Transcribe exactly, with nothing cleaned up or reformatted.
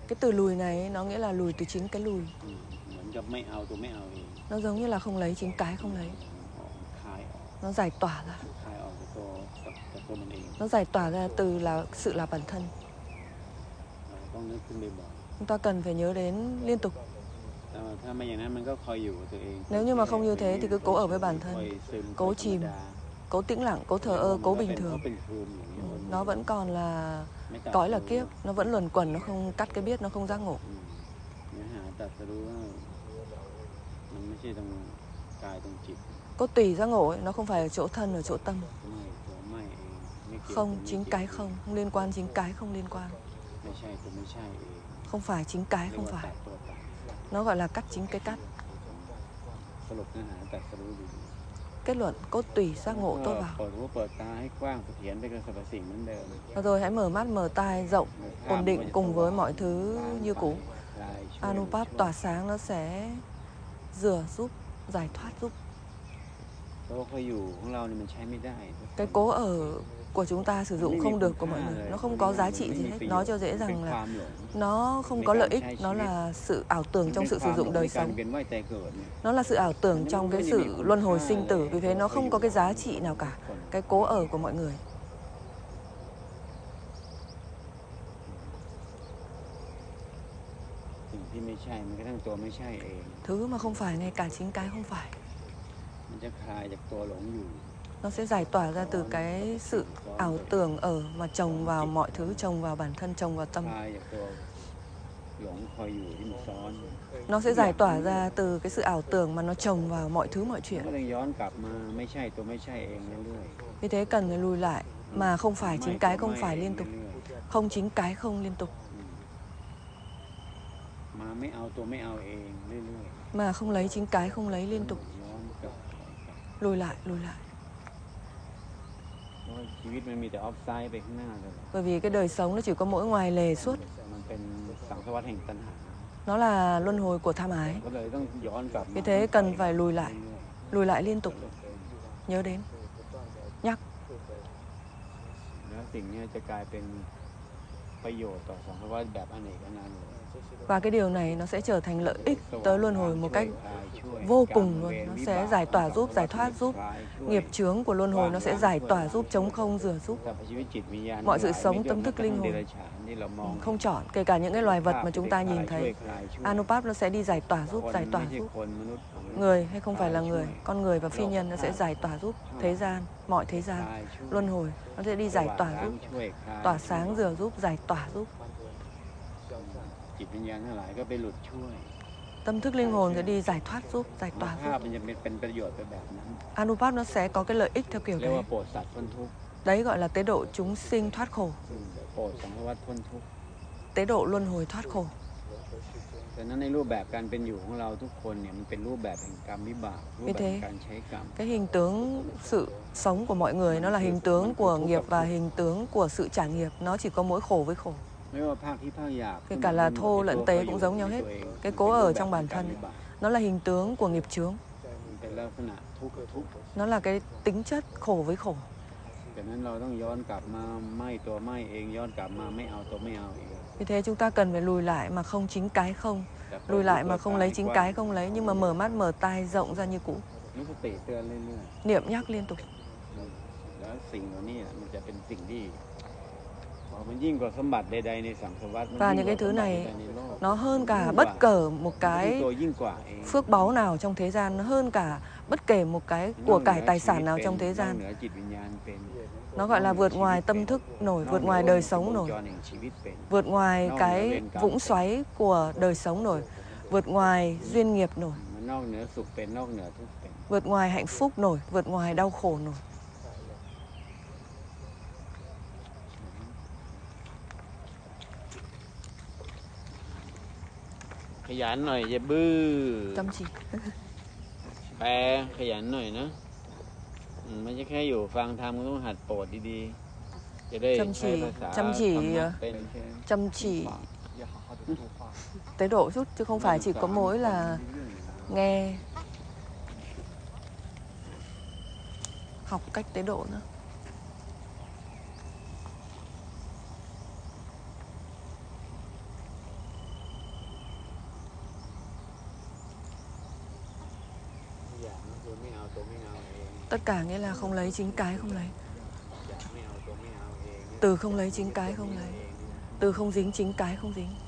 Cái từ lùi này ấy, nó nghĩa là lùi từ chính cái lùi. เหมือนกับไม่เอาตัวไม่เอาเอง Nó giống như là không lấy chính cái không lấy. ออกคลายออก Nó giải tỏa ra. คลายออกจากตัวกับกับตัวมันเอง Nó giải tỏa ra từ là sự là bản thân. เราต้องนึกขึ้นบ่อย Chúng ta cần phải nhớ đến liên tục. ๆแต่ว่าถ้าไม่อย่างนั้นมันก็คอยอยู่กับตัวเอง Nếu như mà không như thế thì cứ cố ở với bản thân, คอยซึม cố คอยธรรม chìm, ดา cố tĩnh lặng, cố thờ ơ, cố bình มัน thường. ก็เป็นภูมิอย่างนี้ Ừ, วน Nó vẫn còn là ไม่ตัด cõi là kiếp, nó vẫn luẩn quẩn, nó không cắt cái biết, nó không giác ngộ. อืมเนื้อหาตรัดสรู้ว่ามันไม่ใช่ตรงกายตรงจิต Cốt tùy giác ngộ ấy, nó không phải ở chỗ thân, ở chỗ tâm. ไม่ตัวไม่เองไม่เกี่ยว Không ตัวไม่ chính เกี่ยว cái không, không liên quan chính cái không liên quan. ไม่ใช่ตัวไม่ใช่เอง Không phải chính cái เรียก không ว่าตั phải. ดตัวตัด Nó gọi là cắt chính cái cắt. สรุปเนื้อหาตรัดสรู้ดี Kết luận cốt tùy giác ๆ ngộ tốt ก็ vào. เปิดหูเปิดตาให้กว้างเสถียรไปกับสรรพสิ่งเหมือนเดิม Và rồi hãy mở mắt mở tai rộng, ổn định cùng với mọi thứ như cũ. ลายช่วย Anupat tỏa sáng nó sẽ rửa giúp, giải thoát giúp. ตัวคอยอยู่ของเราเนี่ยมันใช้ไม่ได้ Cái cố ở của chúng ta sử dụng không được của mọi người. Nó không có giá trị gì hết. Nói cho dễ เป็น rằng ค là วามหลง nó không có lợi ích. Nó là sự ảo tưởng trong sự sử dụng đời ในการ sống. เวียนว่ายตายเกิดเนี่ย Nó là sự ảo tưởng trong cái sự luân hồi sinh tử. Vì thế nó không có cái giá trị nào cả. Cái cố ở của mọi người. สิ่งที่ไม่ใช่มันกระทั่งตัวไม่ใช่เอง Thứ mà không phải ngay cả chính cái không phải. มันจะคลายจากตัวหลงอยู่ Nó sẽ giải tỏa ra từ cái sự ảo tưởng ở mà trồng vào mọi thứ, trồng vào bản thân, trồng vào ค tâm. ลายจากตัวหลงคอยอยู่ที่มันซ้อน Nó sẽ giải tỏa ra từ cái sự ảo tưởng mà nó trồng vào mọi thứ mọi ก็ chuyện. เลยย้อนกลับมาไม่ใช่ตัวไม่ใช่เองเรื่อย Vì thế cần phải lùi lại. Mà không ๆ phải chính cái không phải liên tục. เรื่อย Không chính cái không liên tục. ๆอืมมาไม่เอาตัวไม่เอาเองเรื่อย Mà không lấy chính cái không lấy ๆ liên tục. ย้อนกลับถอยกลับ Lùi lại, lùi lại. เพราะว่าชีวิตมันมีแต่ออฟไซด์ไปข้างหน้าเลย Bởi vì cái đời sống nó chỉ có mỗi ngoài lề suốt. มันเป็นสังสารวัฏแห่งตัณหา Nó là luân hồi của tham ái. ก็เลยต้องย้อนกลับมา Vì thế cần phải lùi lại. เรื่อย Lùi lại liên tục. Nhớ đến. Nhắc. ๆแล้วสิ่งนี้จะกลายเป็นประโยชน์ต่อสังสารวัฏแบบอเนกอนันต์ Và cái điều này nó sẽ trở thành lợi ích สว่าง tới luân hồi một cách คลายช่วย vô กรรม cùng เว luôn. ร Nó วิ sẽ บาก giải tỏa giúp, giải thoát giúp. คลายช่วย Nghiệp chướng của luân hồi nó sẽ giải tỏa giúp, chống không, rửa giúp. สรรพชีวิตจิตวิญญาณ Mọi sự ทั้งหลาย sống, ไม่ tâm ว่า thức จะ linh ทั้ง hồn. เดรัจฉานที่เรามอง Không chọn, kể cả những cái loài vật mà chúng ta nhìn ช่วย thấy. คลายช่วย Anupat nó sẽ đi giải tỏa giúp, คน giải ไม่ tỏa ใช่ giúp. คนมนุษย์ Người hay không phải là người, con người và phi nhân nó sẽ giải tỏa giúp thế gian, mọi thế ค gian, ลายช่วย luân hồi. Nó sẽ đi giải tỏa สว่าง giúp, ช่วยคลาย tỏa sáng rửa giúp, giải tỏa giúp. จิตวิญญาณทั้งหลายก็ไปหลุดช่วย Tâm thức linh hồn sẽ đi giải thoát giúp, giải ภา tỏa พ giúp. มันจะเป็นเป็นประโยชน์ไปแบบนั้น Anupat nó sẽ có cái lợi ích theo kiểu เรียก đấy. ว่าโปรดสัตว์พ้นทุกข์ Đấy gọi là tế độ chúng sinh thoát khổ, อืมโปรดสังสารวัฏพ้นทุกข์ tế độ luân hồi thoát khổ. แต่นั้นในรูปแบบการเป็นอยู่ของเราทุกคนเนี่ยมันเป็นรูปแบบแห่งกรรมวิบากรูปแบบแห่งการใช้กรรม Cái hình tướng sự sống của mọi người nó là hình tướng của nghiệp và hình tướng của sự trả nghiệp. Nó chỉ có mỗi khổ với khổ. ไม่ว่าภาคที่ภาคหยาบ Kể cả là thô lẫn tế cũng giống nhau hết. Cái cố ở trong bản thân ấy, nó là hình tướng của nghiệp chướng. มันเป็นลักษณะทุกข์กับทุกข์ Nó là cái tính chất khổ với khổ. ดังนั้นเราต้องย้อนกลับมาไม่ตัวไม่เองย้อนกลับมาไม่เอาตัวไม่เอาเอง Vì thế chúng ta cần phải lùi lại mà không chính cái không. แต่ Lùi lại mà không lấy chính กว้าง cái không lấy. Nhưng mà mở mắt mở tai rộng ra như cũ. มีสติเตือนเรื่อย Niệm nhắc liên tục. ๆแล้วสิ่งเหล่านี้มันจะเป็นสิ่งที่มันยิ่งกว่าสมบัติใดๆในสังสารวัฏ Và những cái thứ này nó hơn cả bất kể một cái ตัวยิ่งกว่าเอง phước báu nào trong thế gian. Nó hơn cả bất kể một cái của cải tài sản nào trong thế นอก gian. เหนือจิตวิญญาณเป็น Nó gọi là vượt ngoài tâm thức nổi, vượt ngoài đời sống nổi, วงจรแห่งชีวิตเป็น vượt ngoài cái vũng xoáy của đời sống nổi, vượt ngoài duyên nghiệp nổi, มันนอกเหนือสุขเป็นนอกเหนือทุกข์เป็น vượt ngoài hạnh phúc nổi, vượt ngoài đau khổ nổi. ขยันหน่อยอย่าบื้อ Chăm chỉ. แปลขยันหน่อยนะอืมไม่ใช่แค่อยู่ฟังธรรมก็ต้องหัดโปรดดีๆจะได้ Chăm ใช้ chỉ, ภาษา chăm ธรร chỉ, มะเป็นใช่ไหม chăm chỉ tế độ chút chứ không phải chỉ có mỗi là nghe, học cách tế độ nữa. อย่างก็คือไม่เอาตัวไม่เอาเอง Tất cả nghĩa là không lấy chính cái không lấy. อยากไม่เอาตัวไม่เอาเองเนี่ย Từ không lấy chính cái không lấy. เองเนี่ย Từ không dính chính cái không dính.